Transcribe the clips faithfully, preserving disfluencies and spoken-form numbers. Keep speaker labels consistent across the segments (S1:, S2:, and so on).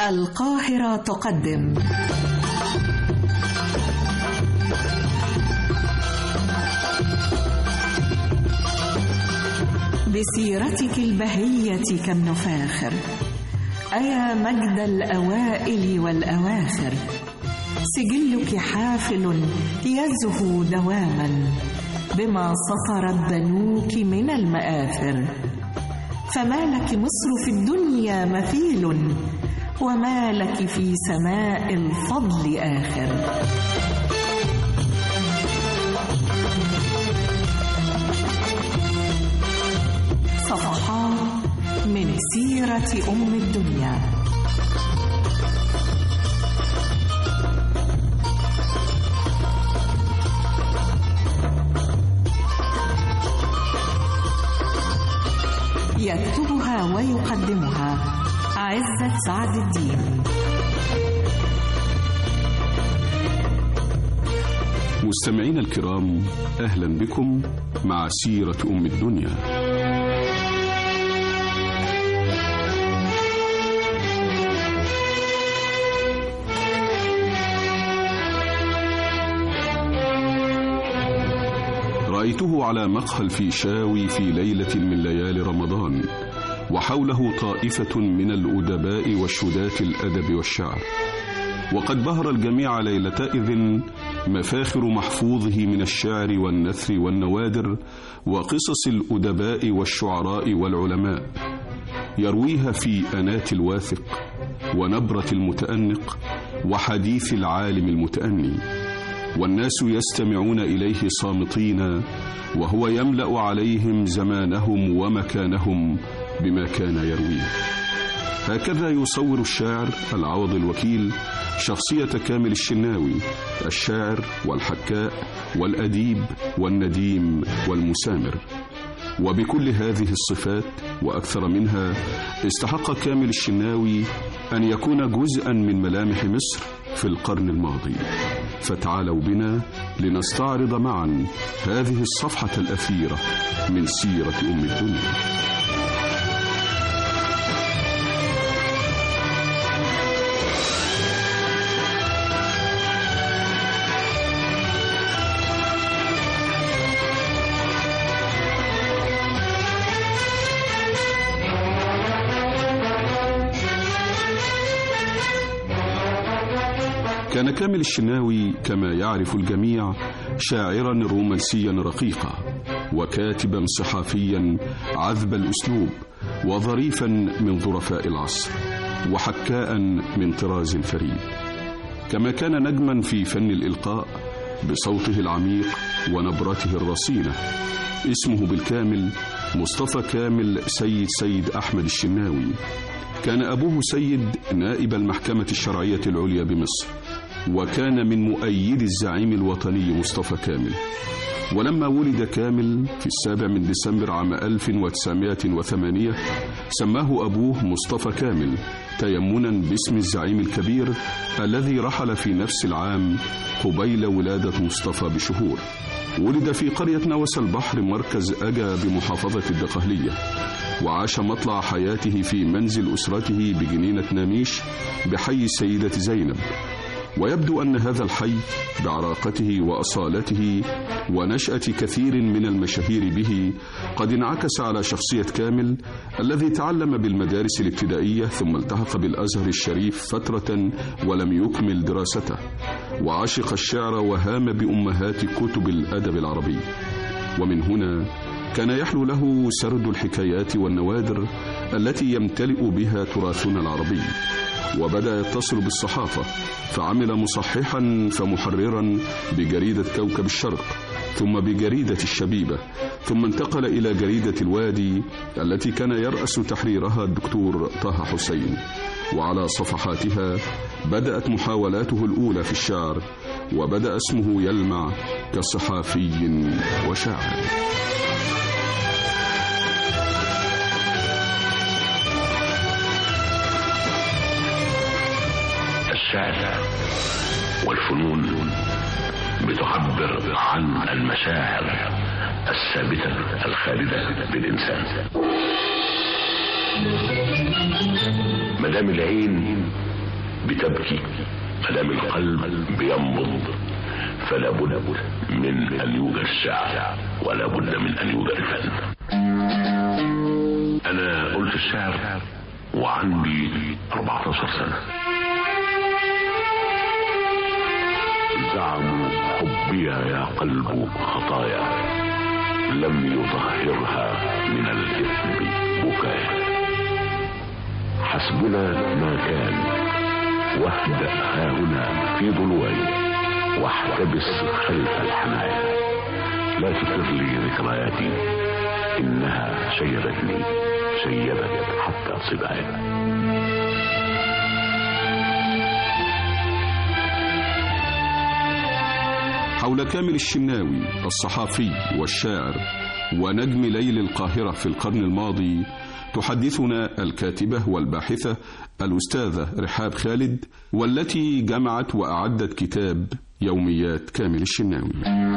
S1: القاهرة تقدم بسيرتك البهية كم نفاخر، أيا مجد الأوائل والأواخر، سجلك حافل يزهو دواما بما سطرت بنوك من المآثر، فما لك مصر في الدنيا مثيل، وما لك في سماء الفضل آخر. صفحات من سيرة أم الدنيا. يكتبها ويقدمها عزت سعد الدين.
S2: مستمعين الكرام، أهلا بكم مع سيرة أم الدنيا. رأيته على مقهى الفيشاوي في ليلة من ليالي رمضان، وحوله طائفة من الأدباء والشداة الأدب والشعر، وقد بهر الجميع ليلتئذ مفاخر محفوظه من الشعر والنثر والنوادر وقصص الأدباء والشعراء والعلماء، يرويها في أنات الواثق ونبرة المتأنق وحديث العالم المتأني، والناس يستمعون إليه صامتين، وهو يملأ عليهم زمانهم ومكانهم بما كان يرويه. هكذا يصور الشاعر العوض الوكيل شخصية كامل الشناوي، الشاعر والحكاء والأديب والنديم والمسامر. وبكل هذه الصفات وأكثر منها استحق كامل الشناوي أن يكون جزءا من ملامح مصر في القرن الماضي. فتعالوا بنا لنستعرض معا هذه الصفحة الأثيرة من سيرة أم الدنيا. كان كامل الشناوي كما يعرف الجميع شاعرا رومانسيا رقيقا، وكاتبا صحافيا عذب الأسلوب، وظريفا من ظرفاء العصر، وحكاء من طراز فريد. كما كان نجما في فن الإلقاء بصوته العميق ونبرته الرصينة. اسمه بالكامل مصطفى كامل سيد سيد أحمد الشناوي. كان أبوه سيد نائب المحكمة الشرعية العليا بمصر، وكان من مؤيدي الزعيم الوطني مصطفى كامل. ولما ولد كامل في السابع من ديسمبر عام ألف وتسعمائة وثمانية سماه أبوه مصطفى كامل تيمنا باسم الزعيم الكبير الذي رحل في نفس العام قبيل ولادة مصطفى بشهور. ولد في قرية نوس البحر مركز أجا بمحافظة الدقهلية، وعاش مطلع حياته في منزل أسرته بجنينة ناميش بحي السيدة زينب. ويبدو أن هذا الحي بعراقته وأصالته ونشأة كثير من المشاهير به قد انعكس على شخصية كامل، الذي تعلم بالمدارس الابتدائية ثم التحق بالأزهر الشريف فترة ولم يكمل دراسته، وعشق الشعر وهام بأمهات كتب الأدب العربي. ومن هنا كان يحلو له سرد الحكايات والنوادر التي يمتلئ بها تراثنا العربي. وبدأ يتصل بالصحافة، فعمل مصححا فمحررا بجريدة كوكب الشرق، ثم بجريدة الشبيبة، ثم انتقل إلى جريدة الوادي التي كان يرأس تحريرها الدكتور طه حسين. وعلى صفحاتها بدأت محاولاته الأولى في الشعر، وبدأ اسمه يلمع كصحافي وشاعر.
S3: الشعر والفنون بتعبر عن المشاعر الثابتة الخالدة بالإنسان. مدام العين بتبكي مدام القلب بينبض، فلا بد من أن يوجد الشعر ولا بد من أن يوجد الفن. أنا قلت الشعر وعندي أربعة عشر سنة. زعموا حبي يا قلب خطايا لم يطهرها من الإثم بكايا. حسبنا ما كان واهدأ هاهنا في ضلوعي واحتبس خلف الحنايا. لا تكر لي ذكرياتي إنها شيبتني شيبت حتى صبايا.
S2: حول كامل الشناوي الصحافي والشاعر ونجم ليل القاهرة في القرن الماضي تحدثنا الكاتبة والباحثة الأستاذة رحاب خالد، والتي جمعت وأعدت كتاب يوميات كامل الشناوي.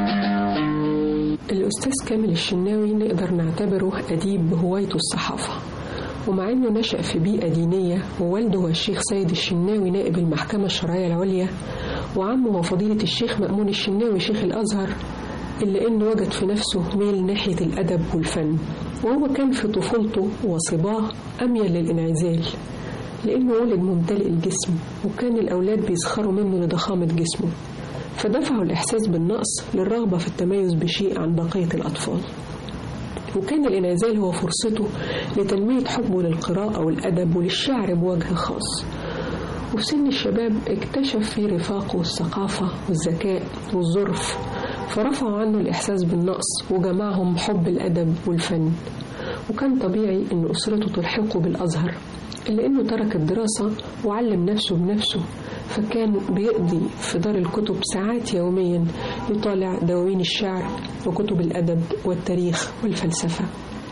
S4: الأستاذ كامل الشناوي نقدر نعتبره أديب بهوايته الصحافة، ومع أنه نشأ في بيئة دينية، ووالده هو الشيخ سيد الشناوي نائب المحكمة الشرعية العليا، وعمه هو فضيلة الشيخ مأمون الشناوي شيخ الأزهر، إلا أنه وجد في نفسه ميل ناحية الأدب والفن. وهو كان في طفولته وصباه أميل للانعزال، لأنه ولد ممتلئ الجسم، وكان الأولاد بيسخروا منه لضخامة جسمه، فدفعوا الإحساس بالنقص للرغبة في التميز بشيء عن بقية الأطفال. وكان الانعزال هو فرصته لتنمية حبه للقراءة والأدب وللشعر بوجه خاص. وفي سن الشباب اكتشف في رفاقه الثقافة والذكاء والظرف، فرفعوا عنه الإحساس بالنقص وجمعهم حب الأدب والفن. وكان طبيعي أن أسرته تلحقه بالأزهر، إلا أنه ترك الدراسة وعلم نفسه بنفسه، فكان بيقضي في دار الكتب ساعات يوميا يطالع دواوين الشعر وكتب الأدب والتاريخ والفلسفة.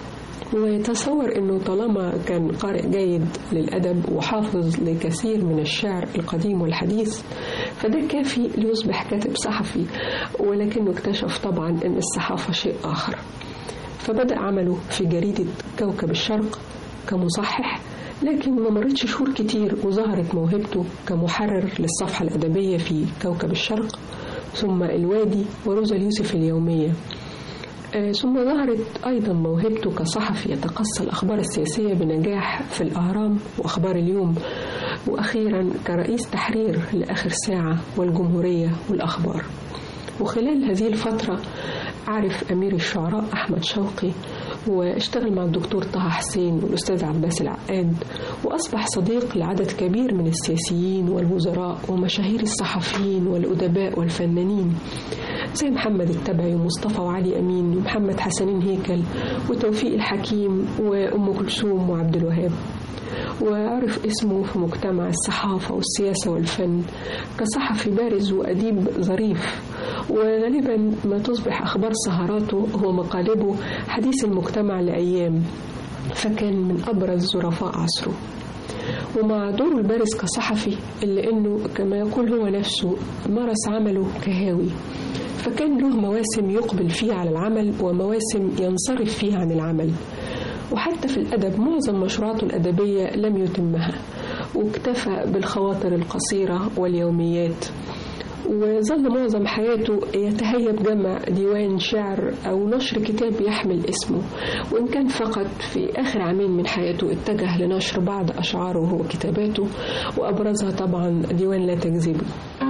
S4: ويتصور أنه طالما كان قارئ جيد للأدب وحافظ لكثير من الشعر القديم والحديث فده كافي ليصبح كاتب صحفي، ولكنه اكتشف طبعا أن الصحافة شيء آخر. فبدأ عمله في جريدة كوكب الشرق كمصحح، لكن ما مرتش شهور كتير وظهرت موهبته كمحرر للصفحة الأدبية في كوكب الشرق، ثم الوادي وروزا اليوسف اليومية. آه ثم ظهرت أيضا موهبته كصحفي يتقصى الأخبار السياسية بنجاح في الأهرام وأخبار اليوم، وأخيرا كرئيس تحرير لآخر ساعة والجمهورية والأخبار. وخلال هذه الفترة عرف أمير الشعراء أحمد شوقي، واشتغل مع الدكتور طه حسين والأستاذ عباس العقاد، وأصبح صديق لعدد كبير من السياسيين والوزراء ومشاهير الصحفيين والأدباء والفنانين زي محمد التبعي ومصطفى وعلي أمين ومحمد حسنين هيكل وتوفيق الحكيم وأم كلثوم وعبد الوهاب. وعرف اسمه في مجتمع الصحافة والسياسة والفن كصحفي بارز وأديب ظريف، وغالبا ما تصبح أخبار سهراته هو مقالبه حديث المجتمع لأيام، فكان من أبرز ظرفاء عصره. ومع دوره البارز كصحفي إلا أنه كما يقول هو نفسه مارس عمله كهاوي، فكان له مواسم يقبل فيها على العمل ومواسم ينصرف فيها عن العمل. وحتى في الأدب معظم مشروعاته الأدبية لم يتمها، واكتفى بالخواطر القصيرة واليوميات، وظل معظم حياته يتهيب جمع ديوان شعر أو نشر كتاب يحمل اسمه، وإن كان فقط في آخر عامين من حياته اتجه لنشر بعض أشعاره وكتاباته، وأبرزها طبعا ديوان لا تكذبي.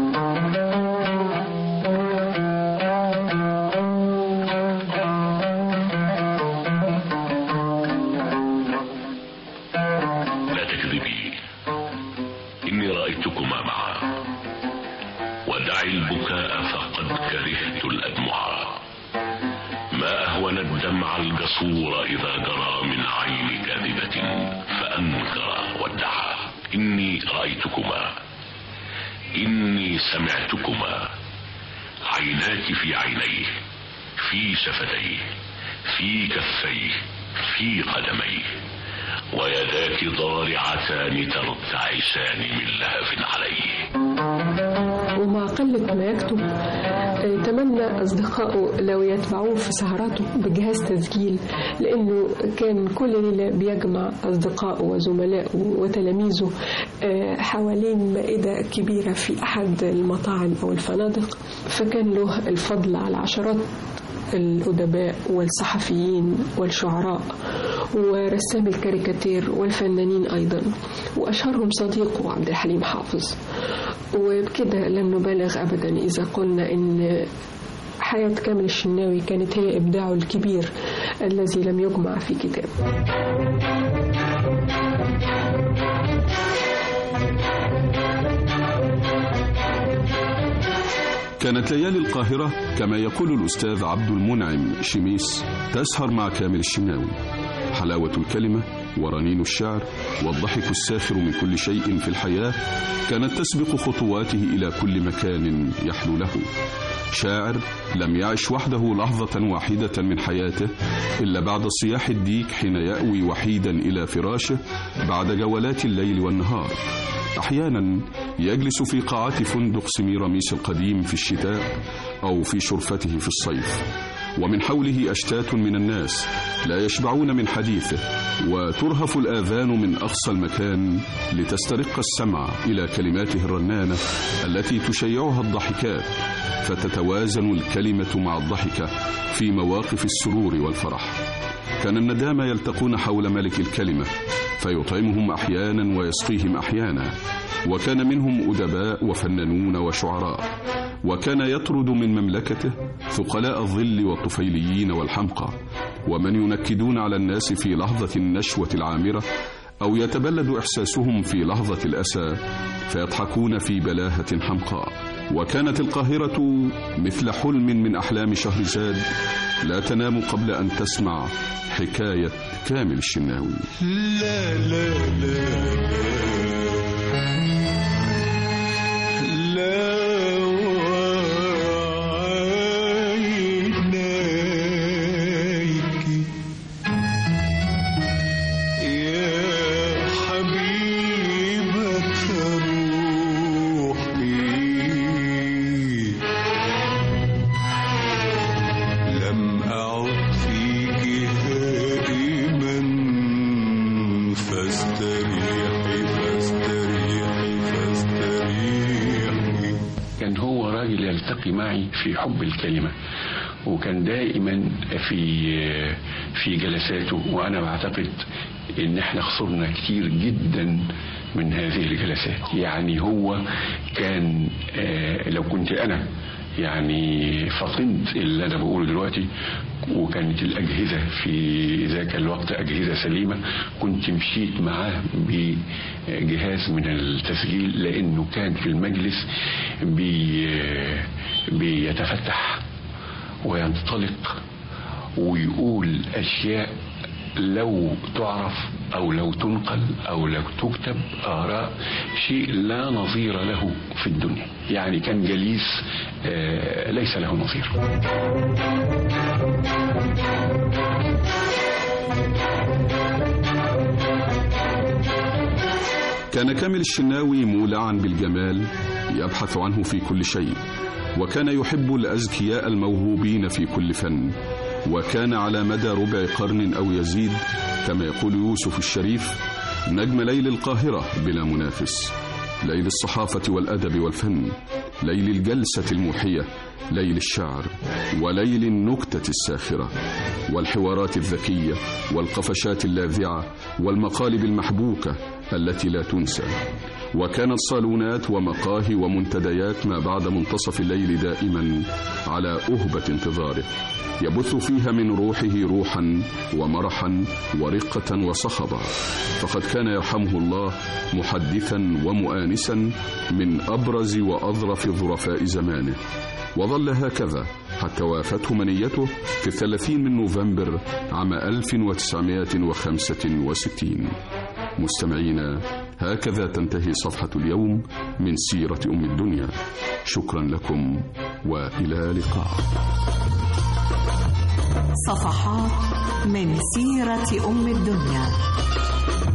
S3: القصور إذا جرى من عين كاذبة فأنكر وادعى. إني رأيتكما، إني سمعتكما، عيناك في عينيه، في شفتيه، في كفيه، في قدميه، ويداك ضارعتان ترتعشان من لهف عليه.
S4: ومع قلة ما يكتب تمنى أصدقائه لو يتبعوه في سهراته بجهاز تسجيل، لأنه كان كل ليلة بيجمع أصدقائه وزملائه وتلاميذه حوالين مائدة كبيرة في أحد المطاعم أو الفنادق، فكان له الفضل على عشرات الأدباء والصحفيين والشعراء ورسام الكاريكاتير والفنانين أيضا، وأشهرهم صديقه عبد الحليم حافظ. وبكده لن نبالغ أبدا إذا قلنا إن حياة كامل الشناوي كانت هي إبداعه الكبير الذي لم يجمع في كتاب.
S2: كانت ليالي القاهرة كما يقول الأستاذ عبد المنعم شميس تسهر مع كامل الشناوي. حلاوة الكلمة ورنين الشعر والضحك الساخر من كل شيء في الحياة كانت تسبق خطواته إلى كل مكان يحلو له. شاعر لم يعش وحده لحظة واحدة من حياته إلا بعد صياح الديك حين يأوي وحيدا إلى فراشه بعد جولات الليل والنهار. أحيانا يجلس في قاعات فندق سميراميس القديم في الشتاء أو في شرفته في الصيف، ومن حوله أشتات من الناس لا يشبعون من حديثه، وترهف الآذان من أقصى المكان لتسترق السمع إلى كلماته الرنانة التي تشيعها الضحكات، فتتوازن الكلمة مع الضحكة في مواقف السرور والفرح. كان الندامى يلتقون حول ملك الكلمة فيطعمهم أحيانا ويسقيهم أحيانا، وكان منهم أدباء وفنانون وشعراء، وكان يطرد من مملكته ثقلاء الظل والطفيليين والحمقى، ومن ينكدون على الناس في لحظة النشوة العامرة أو يتبلد إحساسهم في لحظة الأسى فيضحكون في بلاهة حمقاء. وكانت القاهرة مثل حلم من أحلام شهرزاد لا تنام قبل أن تسمع حكاية كامل الشناوي.
S5: لا لا لا لا لا
S6: معي في حب الكلمة، وكان دائما في في جلساته، وأنا بعتقد إن احنا خسرنا كتير جدا من هذه الجلسات. يعني هو كان لو كنت أنا يعني فطنت اللي أنا بقوله دلوقتي وكانت الأجهزة في ذاك الوقت أجهزة سليمة كنت مشيت معاه بجهاز من التسجيل، لأنه كان في المجلس بي بيتفتح وينطلق ويقول أشياء لو تعرف أو لو تنقل أو لو تكتب آراء شيء لا نظير له في الدنيا. يعني كان جليس آه ليس له نظير.
S2: كان كامل الشناوي مولعا بالجمال يبحث عنه في كل شيء، وكان يحب الأذكياء الموهوبين في كل فن، وكان على مدى ربع قرن أو يزيد كما يقول يوسف الشريف نجم ليل القاهرة بلا منافس، ليل الصحافة والأدب والفن، ليل الجلسة الموحية، ليل الشعر، وليل النكتة الساخرة، والحوارات الذكية، والقفشات اللاذعة، والمقالب المحبوكة التي لا تنسى. وكانت صالونات ومقاهي ومنتديات ما بعد منتصف الليل دائما على أهبة انتظاره، يبث فيها من روحه روحا ومرحا ورقة وصخبة، فقد كان يرحمه الله محدثا ومؤانسا من أبرز وأظرف ظرفاء زمانه، وظل هكذا حتى وافته منيته في الثلاثين من نوفمبر عام ألف وتسعمائة وخمسة وستين. مستمعينا، هكذا تنتهي صفحة اليوم من سيرة أم الدنيا. شكرا لكم وإلى لقاء.
S1: صفحات من سيرة أم الدنيا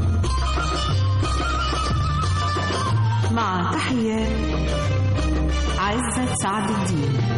S1: تحيات عزت سعد الدين.